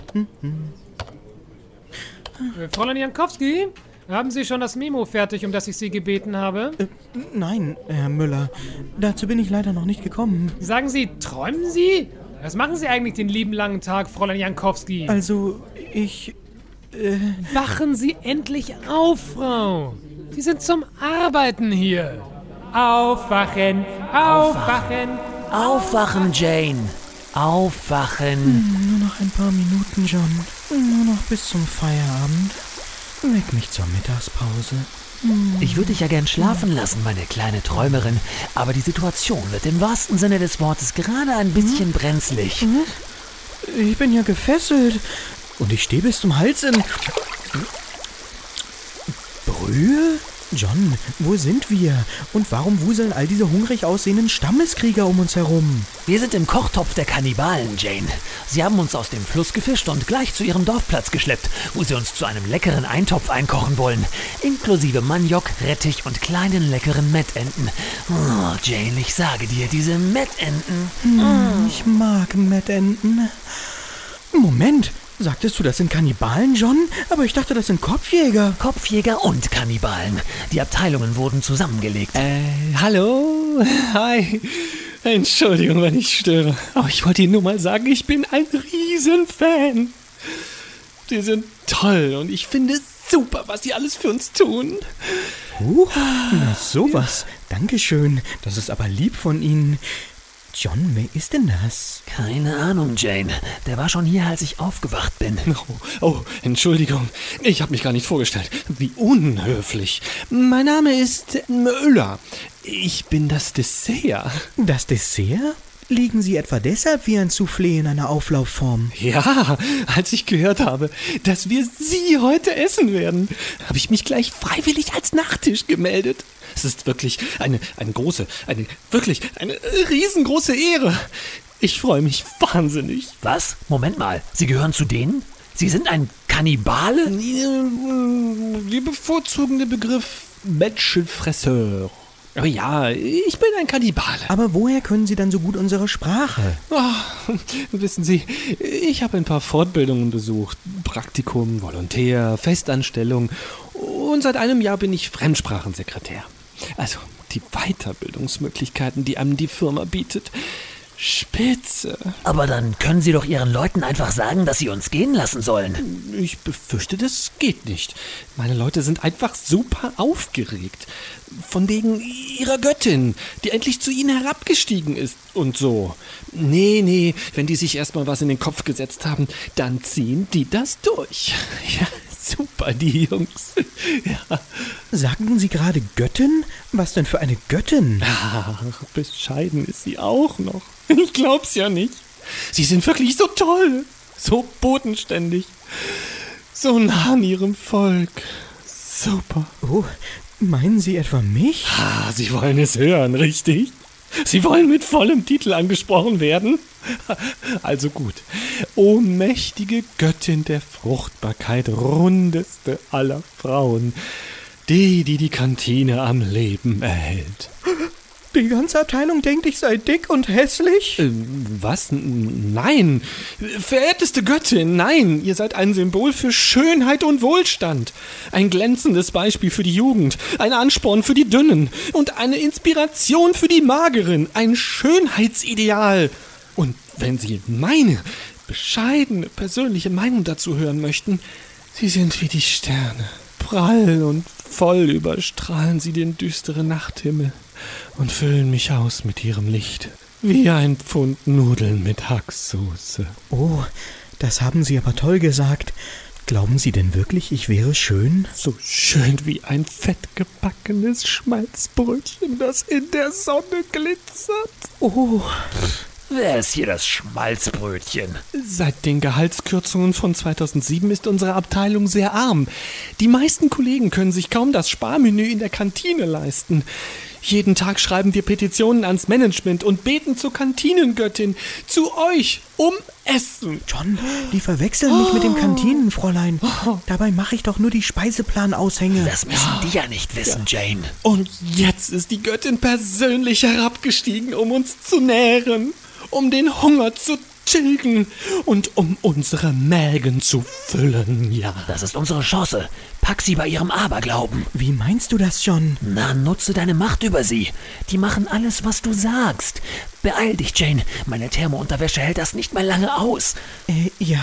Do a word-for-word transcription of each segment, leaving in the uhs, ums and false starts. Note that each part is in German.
Fräulein Jankowski, haben Sie schon das Memo fertig, um das ich Sie gebeten habe? Äh, nein, Herr Müller. Dazu bin ich leider noch nicht gekommen. Sagen Sie, träumen Sie? Was machen Sie eigentlich den lieben langen Tag, Fräulein Jankowski? Also, ich... Äh... Wachen Sie endlich auf, Frau. Sie sind zum Arbeiten hier. Aufwachen, aufwachen. Aufwachen, Jane. Aufwachen. Hm, nur noch ein paar Minuten, John. Nur noch bis zum Feierabend. Weck mich zur Mittagspause. Hm. Ich würde dich ja gern schlafen lassen, meine kleine Träumerin. Aber die Situation wird im wahrsten Sinne des Wortes gerade ein bisschen hm? brenzlig. Hm? Ich bin ja gefesselt. Und ich stehe bis zum Hals in... Brühe? John, wo sind wir? Und warum wuseln all diese hungrig aussehenden Stammeskrieger um uns herum? Wir sind im Kochtopf der Kannibalen, Jane. Sie haben uns aus dem Fluss gefischt und gleich zu ihrem Dorfplatz geschleppt, wo sie uns zu einem leckeren Eintopf einkochen wollen. Inklusive Maniok, Rettich und kleinen leckeren Mettenten. Oh, Jane, ich sage dir, diese Mettenten. Hm, oh. Ich mag Mettenten. Moment. Sagtest du, das sind Kannibalen, John? Aber ich dachte, das sind Kopfjäger. Kopfjäger und Kannibalen. Die Abteilungen wurden zusammengelegt. Äh, hallo? Hi. Entschuldigung, wenn ich störe. Aber ich wollte Ihnen nur mal sagen, ich bin ein Riesenfan. Sie sind toll und ich finde es super, was Sie alles für uns tun. Huch, na sowas. Dankeschön. Das ist aber lieb von Ihnen. John, wer ist denn das? Keine Ahnung, Jane. Der war schon hier, als ich aufgewacht bin. Oh, oh Entschuldigung. Ich habe mich gar nicht vorgestellt. Wie unhöflich. Mein Name ist Müller. Ich bin das Dessert. Das Dessert? Liegen Sie etwa deshalb wie ein Soufflé in einer Auflaufform? Ja, als ich gehört habe, dass wir Sie heute essen werden, habe ich mich gleich freiwillig als Nachtisch gemeldet. Es ist wirklich eine, eine große, eine wirklich eine riesengroße Ehre. Ich freue mich wahnsinnig. Was? Moment mal, Sie gehören zu denen? Sie sind ein Kannibale? Wir bevorzugen den Begriff Menschenfresseur. Aber ja, ich bin ein Kannibale. Aber woher können Sie dann so gut unsere Sprache? Oh, wissen Sie, ich habe ein paar Fortbildungen besucht. Praktikum, Volontär, Festanstellung. Und seit einem Jahr bin ich Fremdsprachensekretär. Also die Weiterbildungsmöglichkeiten, die einem die Firma bietet. Spitze. Aber dann können Sie doch Ihren Leuten einfach sagen, dass sie uns gehen lassen sollen. Ich befürchte, das geht nicht. Meine Leute sind einfach super aufgeregt. Von wegen ihrer Göttin, die endlich zu ihnen herabgestiegen ist und so. Nee, nee, wenn die sich erstmal was in den Kopf gesetzt haben, dann ziehen die das durch. Ja, super, die Jungs. Ja. Sagten Sie gerade Göttin? Was denn für eine Göttin? Ach, bescheiden ist sie auch noch. Ich glaub's ja nicht. Sie sind wirklich so toll, so bodenständig, so nah an ihrem Volk. Super. Oh, meinen Sie etwa mich? Ah, Sie wollen es hören, richtig? Sie wollen mit vollem Titel angesprochen werden? Also gut. O mächtige Göttin der Fruchtbarkeit, rundeste aller Frauen, die, die die Kantine am Leben erhält. Die ganze Abteilung denkt, ich sei dick und hässlich? Äh, was? Nein. Verehrteste Göttin, nein. Ihr seid ein Symbol für Schönheit und Wohlstand. Ein glänzendes Beispiel für die Jugend. Ein Ansporn für die Dünnen. Und eine Inspiration für die Mageren. Ein Schönheitsideal. Und wenn Sie meine bescheidene persönliche Meinung dazu hören möchten, Sie sind wie die Sterne. Prall und voll überstrahlen Sie den düsteren Nachthimmel und füllen mich aus mit ihrem Licht, wie ein Pfund Nudeln mit Hacksoße. Oh, das haben Sie aber toll gesagt. Glauben Sie denn wirklich, ich wäre schön? So schön wie ein fettgebackenes Schmalzbrötchen, das in der Sonne glitzert. Oh, wer ist hier das Schmalzbrötchen? Seit den Gehaltskürzungen von zweitausendsieben ist unsere Abteilung sehr arm. Die meisten Kollegen können sich kaum das Sparmenü in der Kantine leisten. Jeden Tag schreiben wir Petitionen ans Management und beten zur Kantinengöttin, zu euch, um Essen. John, die verwechseln mich oh. mit dem Kantinenfräulein. Oh. Dabei mache ich doch nur die Speiseplanausshänge. Das müssen die ja nicht wissen, ja. Jane. Und jetzt ist die Göttin persönlich herabgestiegen, um uns zu nähren, um den Hunger zu tilgen und um unsere Mägen zu füllen, ja. Das ist unsere Chance. Pack sie bei ihrem Aberglauben. Wie meinst du das, John? Na, nutze deine Macht über sie. Die machen alles, was du sagst. Beeil dich, Jane. Meine Thermounterwäsche hält das nicht mehr lange aus. Äh, ja.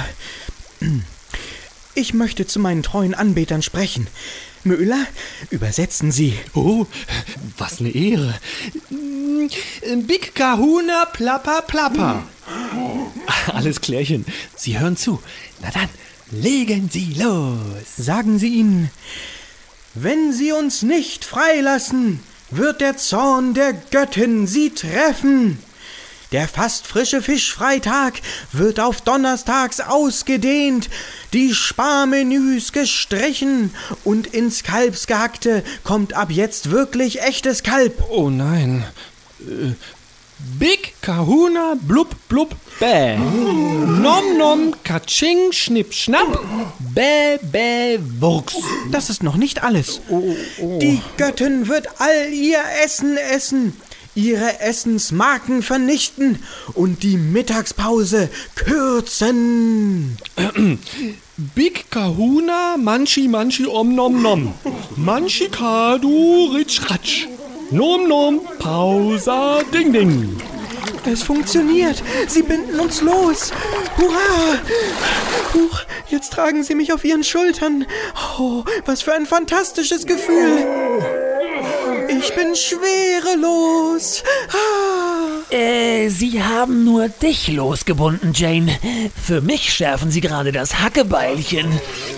Ich möchte zu meinen treuen Anbetern sprechen. Müller, übersetzen Sie. Oh, was eine Ehre. Big Kahuna Plappa Plappa. Alles klärchen. Sie hören zu. Na dann, legen Sie los. Sagen Sie ihnen, wenn Sie uns nicht freilassen, wird der Zorn der Göttin Sie treffen. Der fast frische Fischfreitag wird auf donnerstags ausgedehnt, die Sparmenüs gestrichen und ins Kalbsgehackte kommt ab jetzt wirklich echtes Kalb. Oh nein. Äh, Big Kahuna Blub Blub Bäh. Nom Nom Katsching Schnipp Schnapp Bäh Bäh Wurks. Das ist noch nicht alles. Oh, oh. Die Göttin wird all ihr Essen essen, ihre Essensmarken vernichten und die Mittagspause kürzen. Big Kahuna Manchi Manchi Om Nom Nom. Manchi Kadu Ritsch Ratsch. Nom Nom Pausa Ding Ding. Es funktioniert. Sie binden uns los. Hurra! Huch, jetzt tragen Sie mich auf Ihren Schultern. Oh, was für ein fantastisches Gefühl. Ich bin schwerelos. Ah. Äh, sie haben nur dich losgebunden, Jane. Für mich schärfen sie gerade das Hackebeilchen.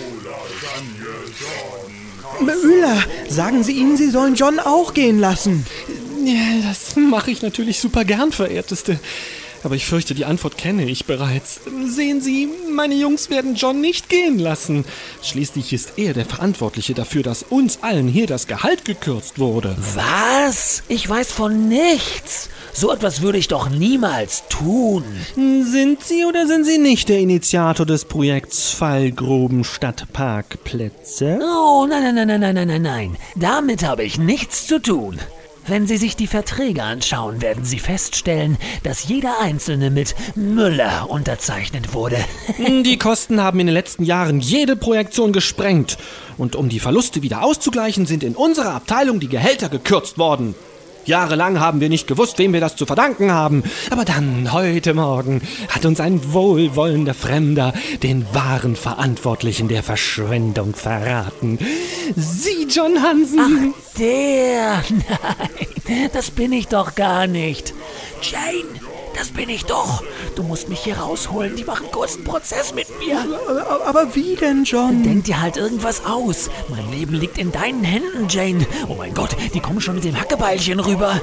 Müller, sagen Sie ihnen, Sie sollen John auch gehen lassen. Ja, das mache ich natürlich super gern, Verehrteste. Aber ich fürchte, die Antwort kenne ich bereits. Sehen Sie, meine Jungs werden John nicht gehen lassen. Schließlich ist er der Verantwortliche dafür, dass uns allen hier das Gehalt gekürzt wurde. Was? Ich weiß von nichts. So etwas würde ich doch niemals tun. Sind Sie oder sind Sie nicht der Initiator des Projekts Fallgruben Stadtparkplätze? Oh, nein, nein, nein, nein, nein, nein, nein. Damit habe ich nichts zu tun. Wenn Sie sich die Verträge anschauen, werden Sie feststellen, dass jeder einzelne mit Müller unterzeichnet wurde. Die Kosten haben in den letzten Jahren jede Projektion gesprengt. Und um die Verluste wieder auszugleichen, sind in unserer Abteilung die Gehälter gekürzt worden. Jahrelang haben wir nicht gewusst, wem wir das zu verdanken haben. Aber dann, heute Morgen, hat uns ein wohlwollender Fremder den wahren Verantwortlichen der Verschwendung verraten. Sie, John Hansen. Ach, der. Nein, das bin ich doch gar nicht. Jane, das bin ich doch. Du musst mich hier rausholen. Die machen kurzen Prozess mit mir. Aber, aber wie denn, John? Denk dir halt irgendwas aus. Mein Leben liegt in deinen Händen, Jane. Oh mein Gott, die kommen schon mit dem Hackebeilchen rüber.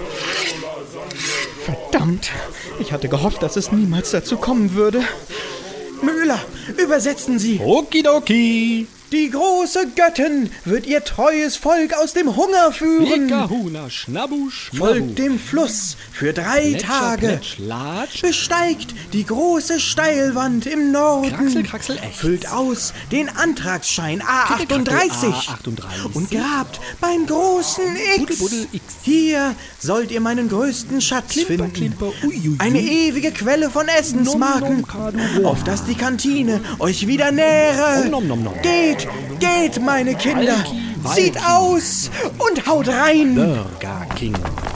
Verdammt, ich hatte gehofft, dass es niemals dazu kommen würde. Müller, übersetzen Sie. Okidoki. Die große Göttin wird ihr treues Volk aus dem Hunger führen. Huna, Schnabu, Schnabu. Folgt dem Fluss für drei Plätscher, Tage. Plätsch, Latsch. Besteigt die große Steilwand im Norden. Kraxel, Kraxel, echt. Füllt aus den Antragsschein A achtunddreißig. A achtunddreißig. Und grabt beim großen X. Buddel, Buddel, X. Hier sollt ihr meinen größten Schatz Klimper, finden. Klimper, ui, ui, ui. Eine ewige Quelle von Essensmarken, Nom, nom, kadu, auf dass die Kantine euch wieder nähre. Oh, nom, nom, nom. Geht, geht, meine Kinder. Walki, Zieht Walki. aus und haut rein. Burger King.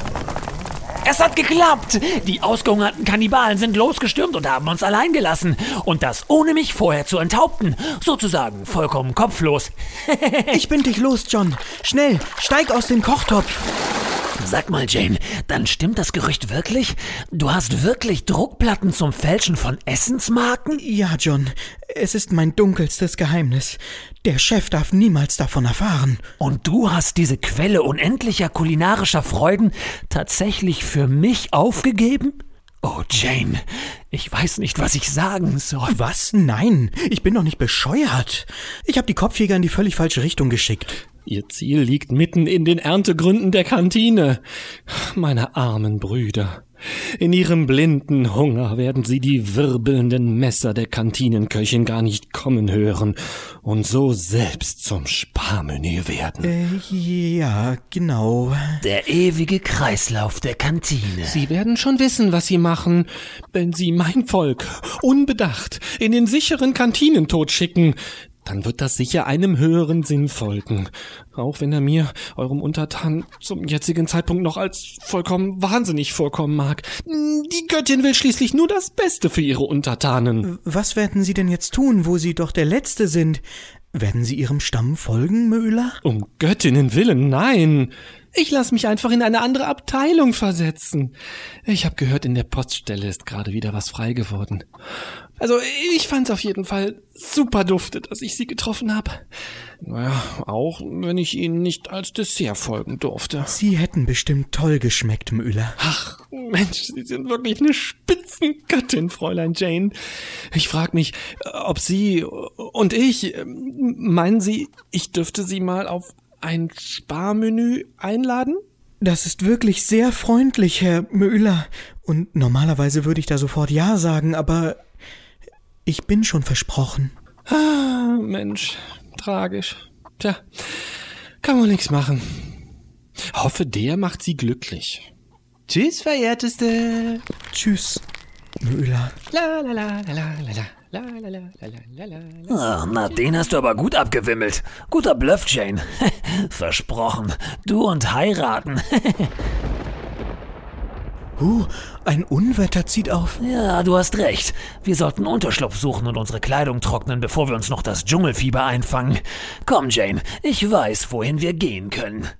Es hat geklappt! Die ausgehungerten Kannibalen sind losgestürmt und haben uns allein gelassen. Und das ohne mich vorher zu enthaupten. Sozusagen vollkommen kopflos. Ich bind dich los, John. Schnell, steig aus dem Kochtopf. Sag mal, Jane, dann stimmt das Gerücht wirklich? Du hast wirklich Druckplatten zum Fälschen von Essensmarken? Ja, John, es ist mein dunkelstes Geheimnis. Der Chef darf niemals davon erfahren. Und du hast diese Quelle unendlicher kulinarischer Freuden tatsächlich für mich aufgegeben? Oh, Jane, ich weiß nicht, was ich sagen soll. Was? Nein, ich bin doch nicht bescheuert. Ich habe die Kopfjäger in die völlig falsche Richtung geschickt. Ihr Ziel liegt mitten in den Erntegründen der Kantine. Meine armen Brüder. In ihrem blinden Hunger werden sie die wirbelnden Messer der Kantinenköchin gar nicht kommen hören und so selbst zum Sparmenü werden. Äh, ja, genau. Der ewige Kreislauf der Kantine. Sie werden schon wissen, was sie machen, wenn sie mein Volk unbedacht in den sicheren Kantinentod schicken. Dann wird das sicher einem höheren Sinn folgen. Auch wenn er mir, eurem Untertan, zum jetzigen Zeitpunkt noch als vollkommen wahnsinnig vorkommen mag. Die Göttin will schließlich nur das Beste für ihre Untertanen. Was werden Sie denn jetzt tun, wo Sie doch der Letzte sind? Werden Sie Ihrem Stamm folgen, Müller? Um Göttinnen willen, nein. Ich lasse mich einfach in eine andere Abteilung versetzen. Ich habe gehört, in der Poststelle ist gerade wieder was frei geworden. Also ich fand's auf jeden Fall super dufte, dass ich sie getroffen habe. Naja, auch wenn ich ihnen nicht als Dessert folgen durfte. Sie hätten bestimmt toll geschmeckt, Müller. Ach, Mensch, Sie sind wirklich eine Spitzengöttin, Fräulein Jane. Ich frag mich, ob Sie und ich, meinen Sie, ich dürfte Sie mal auf ein Sparmenü einladen? Das ist wirklich sehr freundlich, Herr Müller. Und normalerweise würde ich da sofort Ja sagen, aber ich bin schon versprochen. Ah, Mensch, tragisch. Tja, kann man nichts machen. Hoffe, der macht Sie glücklich. Tschüss, Verehrteste. Tschüss, Müller. La la la la la la. La, la, la, la, la, la, la. Ah, na, den hast du aber gut abgewimmelt. Guter Bluff, Jane. Versprochen. Du und heiraten. Huh, ein Unwetter zieht auf. Ja, du hast recht. Wir sollten Unterschlupf suchen und unsere Kleidung trocknen, bevor wir uns noch das Dschungelfieber einfangen. Komm, Jane, ich weiß, wohin wir gehen können.